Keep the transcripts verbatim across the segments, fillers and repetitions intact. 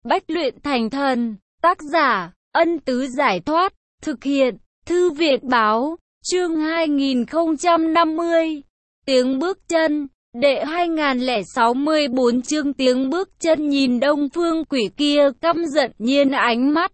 Bách luyện thành thần. Tác giả, Ân Tứ Giải Thoát. Thực hiện, Thư Việt Báo. Chương hai nghìn không trăm năm mươi. Tiếng bước chân. Đệ hai nghìn lẻ sáu mươi bốn chương tiếng bước chân. Nhìn Đông Phương Quỷ kia căm giận nhiên ánh mắt.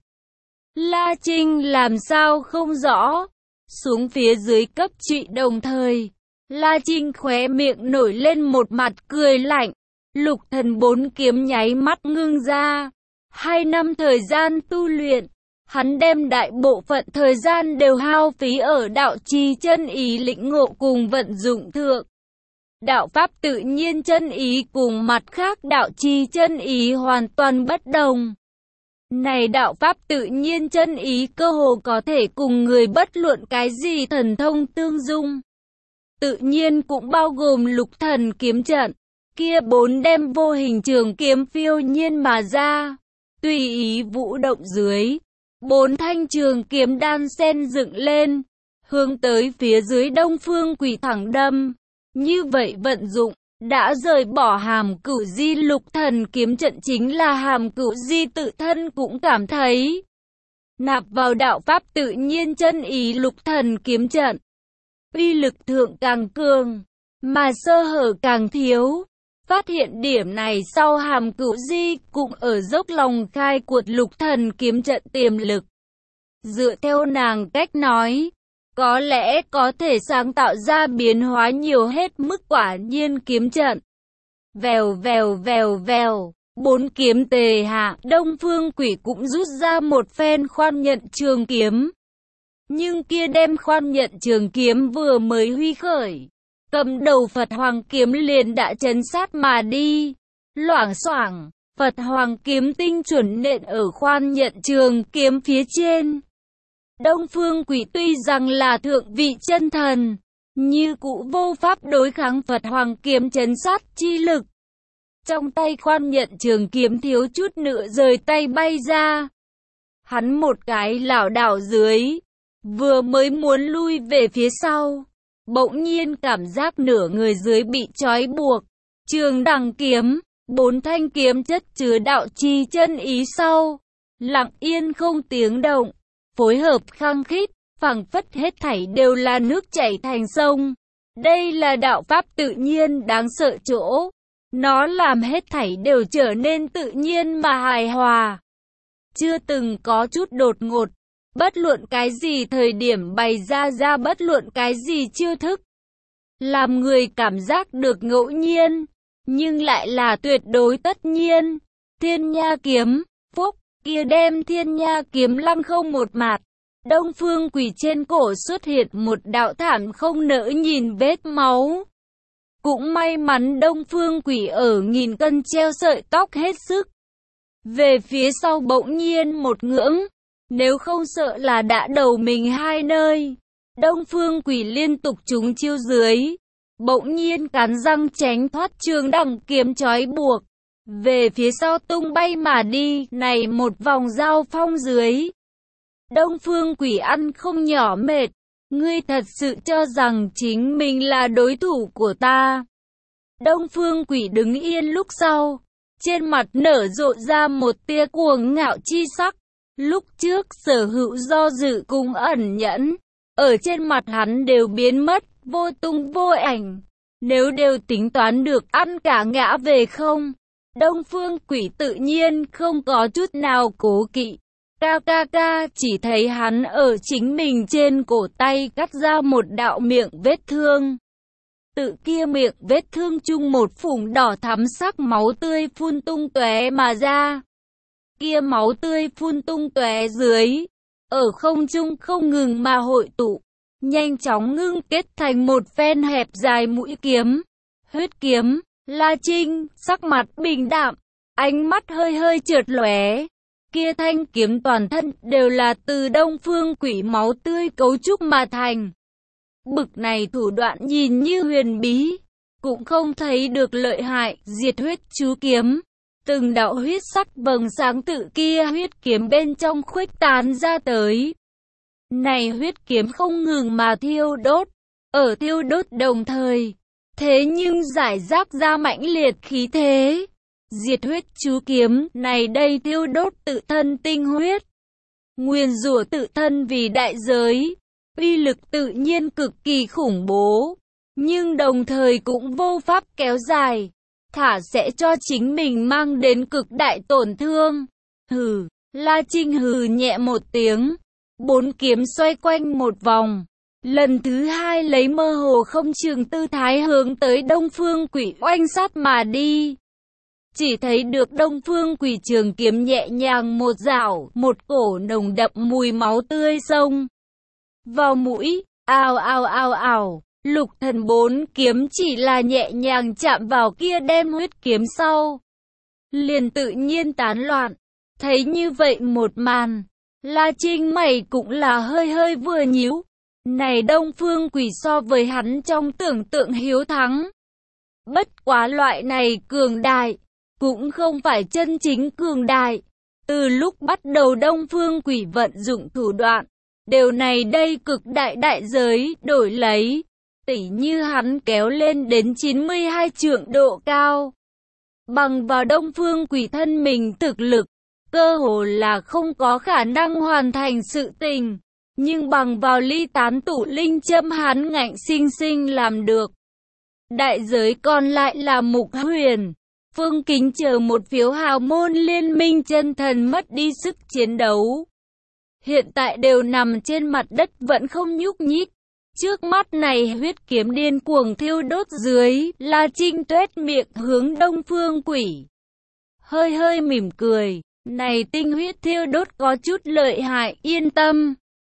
La Trinh làm sao không rõ. Xuống phía dưới cấp trị đồng thời. La Trinh khóe miệng nổi lên một mặt cười lạnh. Lục thần bốn kiếm nháy mắt ngưng ra. Hai năm thời gian tu luyện, hắn đem đại bộ phận thời gian đều hao phí ở đạo trì chân ý lĩnh ngộ cùng vận dụng thượng. Đạo pháp tự nhiên chân ý cùng mặt khác đạo trì chân ý hoàn toàn bất đồng. Này đạo pháp tự nhiên chân ý cơ hồ có thể cùng người bất luận cái gì thần thông tương dung. Tự nhiên cũng bao gồm lục thần kiếm trận, kia bốn đem vô hình trường kiếm phiêu nhiên mà ra. Tùy ý vũ động dưới, bốn thanh trường kiếm đan xen dựng lên, hướng tới phía dưới Đông Phương Quỷ thẳng đâm. Như vậy vận dụng, đã rời bỏ Hàm Cửu Di lục thần kiếm trận chính là Hàm Cửu Di tự thân cũng cảm thấy. Nạp vào đạo pháp tự nhiên chân ý lục thần kiếm trận, uy lực thượng càng cường, mà sơ hở càng thiếu. Phát hiện điểm này sau Hàm Cửu Di cũng ở dốc lòng khai cuột lục thần kiếm trận tiềm lực. Dựa theo nàng cách nói, có lẽ có thể sáng tạo ra biến hóa nhiều hết mức quả nhiên kiếm trận. Vèo vèo vèo vèo, bốn kiếm tề hạ, Đông Phương Quỷ cũng rút ra một phen khoan nhận trường kiếm. Nhưng kia đem khoan nhận trường kiếm vừa mới huy khởi, cầm đầu Phật Hoàng kiếm liền đã chấn sát mà đi. Loảng xoảng, Phật Hoàng kiếm tinh chuẩn nện ở khoan nhận trường kiếm phía trên. Đông Phương Quỷ tuy rằng là thượng vị chân thần, như cũ vô pháp đối kháng Phật Hoàng kiếm chấn sát chi lực. Trong tay khoan nhận trường kiếm thiếu chút nữa rời tay bay ra. Hắn một cái lảo đảo dưới, vừa mới muốn lui về phía sau, bỗng nhiên cảm giác nửa người dưới bị trói buộc. Trường đằng kiếm, bốn thanh kiếm chất chứa đạo trì chân ý sau, lặng yên không tiếng động, phối hợp khăng khít, phảng phất hết thảy đều là nước chảy thành sông. Đây là đạo pháp tự nhiên đáng sợ chỗ, nó làm hết thảy đều trở nên tự nhiên mà hài hòa, chưa từng có chút đột ngột. Bất luận cái gì thời điểm bày ra ra bất luận cái gì chiêu thức, làm người cảm giác được ngẫu nhiên, nhưng lại là tuyệt đối tất nhiên. Thiên Nha kiếm, phúc, kia đem Thiên Nha kiếm lăng không một mạt. Đông Phương Quỷ trên cổ xuất hiện một đạo thảm không nỡ nhìn vết máu. Cũng may mắn Đông Phương Quỷ ở nghìn cân treo sợi tóc hết sức. Về phía sau bỗng nhiên một ngưỡng, nếu không sợ là đã đầu mình hai nơi. Đông Phương Quỷ liên tục trúng chiêu dưới, bỗng nhiên cắn răng tránh thoát trường đằng kiếm trói buộc, về phía sau tung bay mà đi. Này một vòng giao phong dưới, Đông Phương Quỷ ăn không nhỏ mệt. Ngươi thật sự cho rằng chính mình là đối thủ của ta? Đông Phương Quỷ đứng yên lúc sau, trên mặt nở rộ ra một tia cuồng ngạo chi sắc. Lúc trước sở hữu do dự cùng ẩn nhẫn, ở trên mặt hắn đều biến mất, vô tung vô ảnh. Nếu đều tính toán được ăn cả ngã về không, Đông Phương Quỷ tự nhiên không có chút nào cố kỵ. Ca ca ca, chỉ thấy hắn ở chính mình trên cổ tay cắt ra một đạo miệng vết thương. Tự kia miệng vết thương chung một phủng đỏ thắm sắc máu tươi phun tung tóe mà ra. Kia máu tươi phun tung tóe dưới, ở không trung không ngừng mà hội tụ, nhanh chóng ngưng kết thành một phen hẹp dài mũi kiếm. Huyết kiếm. La Trinh sắc mặt bình đạm, ánh mắt hơi hơi chợt lóe. Kia thanh kiếm toàn thân đều là từ Đông Phương Quỷ máu tươi cấu trúc mà thành. Bực này thủ đoạn nhìn như huyền bí, cũng không thấy được lợi hại. Diệt huyết chú kiếm, từng đạo huyết sắc vầng sáng tự kia huyết kiếm bên trong khuếch tán ra tới. Này huyết kiếm không ngừng mà thiêu đốt, ở thiêu đốt đồng thời, thế nhưng giải rác ra mãnh liệt khí thế. Diệt huyết chú kiếm này đây thiêu đốt tự thân tinh huyết, nguyền rủa tự thân vì đại giới, uy lực tự nhiên cực kỳ khủng bố, nhưng đồng thời cũng vô pháp kéo dài, thả sẽ cho chính mình mang đến cực đại tổn thương. Hừ, La Trinh hừ nhẹ một tiếng, bốn kiếm xoay quanh một vòng, lần thứ hai lấy mơ hồ không chừng tư thái hướng tới Đông Phương Quỷ oanh sát mà đi. Chỉ thấy được Đông Phương Quỷ trường kiếm nhẹ nhàng một dạo, một cổ nồng đậm mùi máu tươi xông vào mũi, ào ào ào ào, Lục Thần bốn kiếm chỉ là nhẹ nhàng chạm vào kia đem huyết kiếm sau, liền tự nhiên tán loạn. Thấy như vậy một màn, La Trinh mày cũng là hơi hơi vừa nhíu. Này Đông Phương Quỷ so với hắn trong tưởng tượng hiếu thắng. Bất quá loại này cường đại, cũng không phải chân chính cường đại. Từ lúc bắt đầu Đông Phương Quỷ vận dụng thủ đoạn, điều này đây cực đại đại giới đổi lấy. Tỉ như hắn kéo lên đến chín mươi hai trượng độ cao. Bằng vào Đông Phương Quỷ thân mình thực lực, cơ hồ là không có khả năng hoàn thành sự tình. Nhưng bằng vào ly tán tụ linh châm hắn ngạnh sinh sinh làm được. Đại giới còn lại là Mục Huyền, Phương Kính chờ một phiếu hào môn liên minh chân thần mất đi sức chiến đấu. Hiện tại đều nằm trên mặt đất vẫn không nhúc nhích. Trước mắt này huyết kiếm điên cuồng thiêu đốt dưới, La Trinh tuét miệng hướng Đông Phương Quỷ. Hơi hơi mỉm cười, này tinh huyết thiêu đốt có chút lợi hại, yên tâm.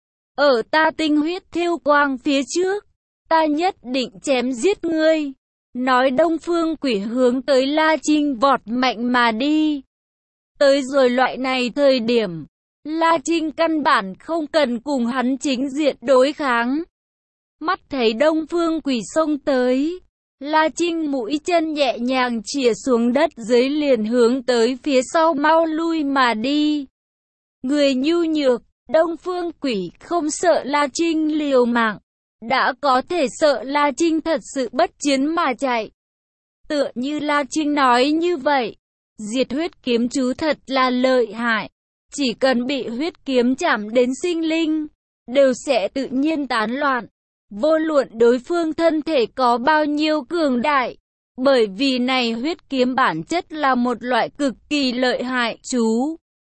Ở ta tinh huyết thiêu quang phía trước, ta nhất định chém giết ngươi. Nói Đông Phương Quỷ hướng tới La Trinh vọt mạnh mà đi. Tới rồi loại này thời điểm, La Trinh căn bản không cần cùng hắn chính diện đối kháng. Mắt thấy Đông Phương Quỷ xông tới, La Trinh mũi chân nhẹ nhàng chĩa xuống đất dưới liền hướng tới phía sau mau lui mà đi. Người nhu nhược, Đông Phương Quỷ không sợ La Trinh liều mạng, đã có thể sợ La Trinh thật sự bất chiến mà chạy. Tựa như La Trinh nói như vậy, diệt huyết kiếm chú thật là lợi hại, chỉ cần bị huyết kiếm chạm đến sinh linh, đều sẽ tự nhiên tán loạn, vô luận đối phương thân thể có bao nhiêu cường đại, bởi vì này huyết kiếm bản chất là một loại cực kỳ lợi hại chú.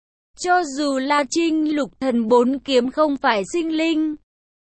Cho dù La Trinh Lục Thần bốn kiếm không phải sinh linh,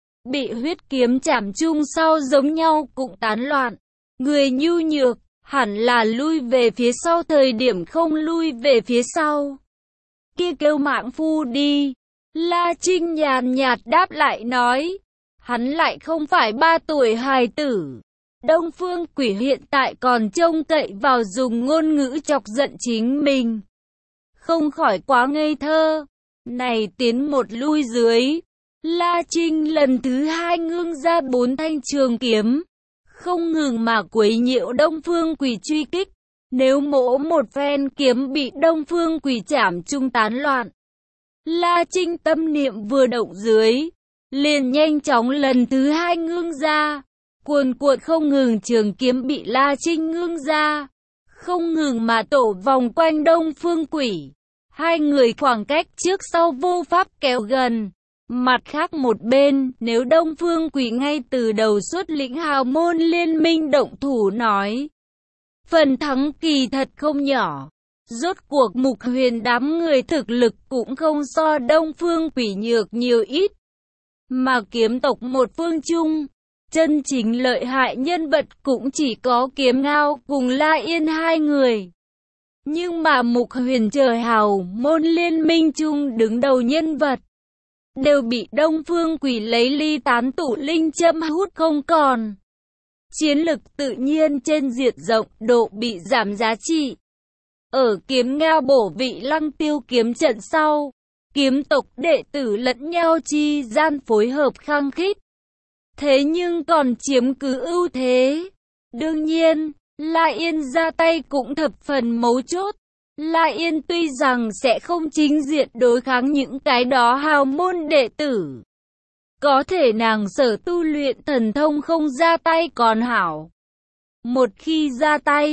bị huyết kiếm chạm chung sau giống nhau cũng tán loạn. Người nhu nhược, hẳn là lui về phía sau thời điểm không lui về phía sau. Kia kêu mạng phu đi. La Trinh nhàn nhạt đáp lại nói. Hắn lại không phải ba tuổi hài tử. Đông Phương Quỷ hiện tại còn trông cậy vào dùng ngôn ngữ chọc giận chính mình. Không khỏi quá ngây thơ. Này tiến một lui dưới. La Trinh lần thứ hai ngưng ra bốn thanh trường kiếm. Không ngừng mà quấy nhiễu Đông Phương Quỷ truy kích. Nếu mỗ một phen kiếm bị Đông Phương Quỷ chảm chung tán loạn. La Trinh tâm niệm vừa động dưới. Liền nhanh chóng lần thứ hai ngưng ra. Cuồn cuộn không ngừng trường kiếm bị La Trinh ngưng ra. Không ngừng mà tổ vòng quanh Đông Phương Quỷ. Hai người khoảng cách trước sau vô pháp kéo gần. Mặt khác một bên, nếu Đông Phương Quỷ ngay từ đầu xuất lĩnh hào môn liên minh động thủ nói. Phần thắng kỳ thật không nhỏ. Rốt cuộc Mục Huyền đám người thực lực cũng không so Đông Phương Quỷ nhược nhiều ít. Mà kiếm tộc một phương chung, chân chính lợi hại nhân vật cũng chỉ có Kiếm Ngao cùng La Yên hai người. Nhưng mà Mục Huyền trời hào môn liên minh chung đứng đầu nhân vật, đều bị Đông Phương Quỷ lấy ly tán tụ linh châm hút không còn. Chiến lực tự nhiên trên diệt rộng độ bị giảm giá trị. Ở Kiếm Ngao bổ vị Lăng Tiêu kiếm trận sau, kiếm tộc đệ tử lẫn nhau chi gian phối hợp khăng khít. Thế nhưng còn chiếm cứ ưu thế. Đương nhiên, La Yên ra tay cũng thập phần mấu chốt. La Yên tuy rằng sẽ không chính diện đối kháng những cái đó hào môn đệ tử. Có thể nàng sở tu luyện thần thông không ra tay còn hảo. Một khi ra tay,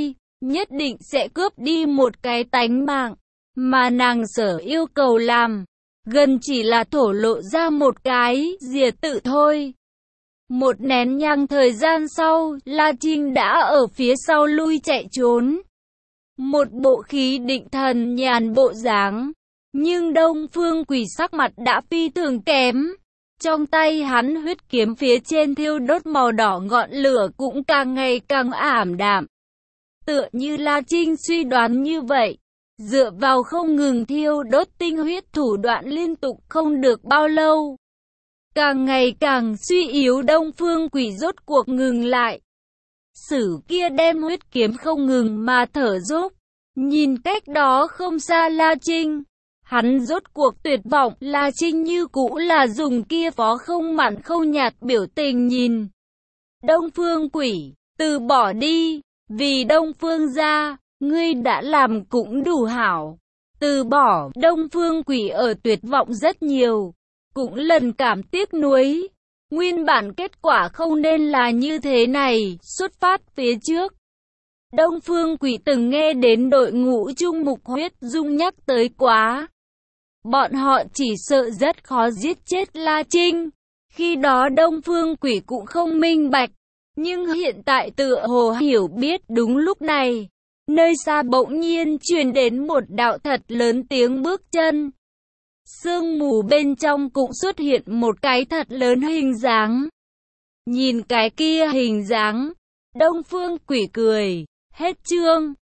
nhất định sẽ cướp đi một cái tánh mạng, mà nàng Sở yêu cầu làm, gần chỉ là thổ lộ ra một cái diệt tự thôi. Một nén nhang thời gian sau, La Trinh đã ở phía sau lui chạy trốn. Một bộ khí định thần nhàn bộ dáng, nhưng Đông Phương Quỷ sắc mặt đã phi thường kém. Trong tay hắn huyết kiếm phía trên thiêu đốt màu đỏ, ngọn lửa cũng càng ngày càng ảm đạm. Tựa như La Trinh suy đoán như vậy, dựa vào không ngừng thiêu đốt tinh huyết thủ đoạn liên tục không được bao lâu, càng ngày càng suy yếu, Đông Phương Quỷ rốt cuộc ngừng lại. Sử kia đem huyết kiếm không ngừng mà thở dốc, nhìn cách đó không xa La Trinh. Hắn rốt cuộc tuyệt vọng, La Trinh như cũ là dùng kia phó không mặn không nhạt biểu tình nhìn. Đông Phương Quỷ, từ bỏ đi, vì Đông Phương gia, ngươi đã làm cũng đủ hảo. Từ bỏ, Đông Phương Quỷ ở tuyệt vọng rất nhiều, cũng lần cảm tiếc nuối. Nguyên bản kết quả không nên là như thế này, xuất phát phía trước. Đông Phương Quỷ từng nghe đến đội ngũ Trung Mục Huyết Dung nhắc tới quá. Bọn họ chỉ sợ rất khó giết chết La Trinh. Khi đó Đông Phương Quỷ cũng không minh bạch, nhưng hiện tại tựa hồ hiểu biết. Đúng lúc này, nơi xa bỗng nhiên truyền đến một đạo thật lớn tiếng bước chân. Sương mù bên trong cũng xuất hiện một cái thật lớn hình dáng. Nhìn cái kia hình dáng, Đông Phương Quỷ cười. Hết chương.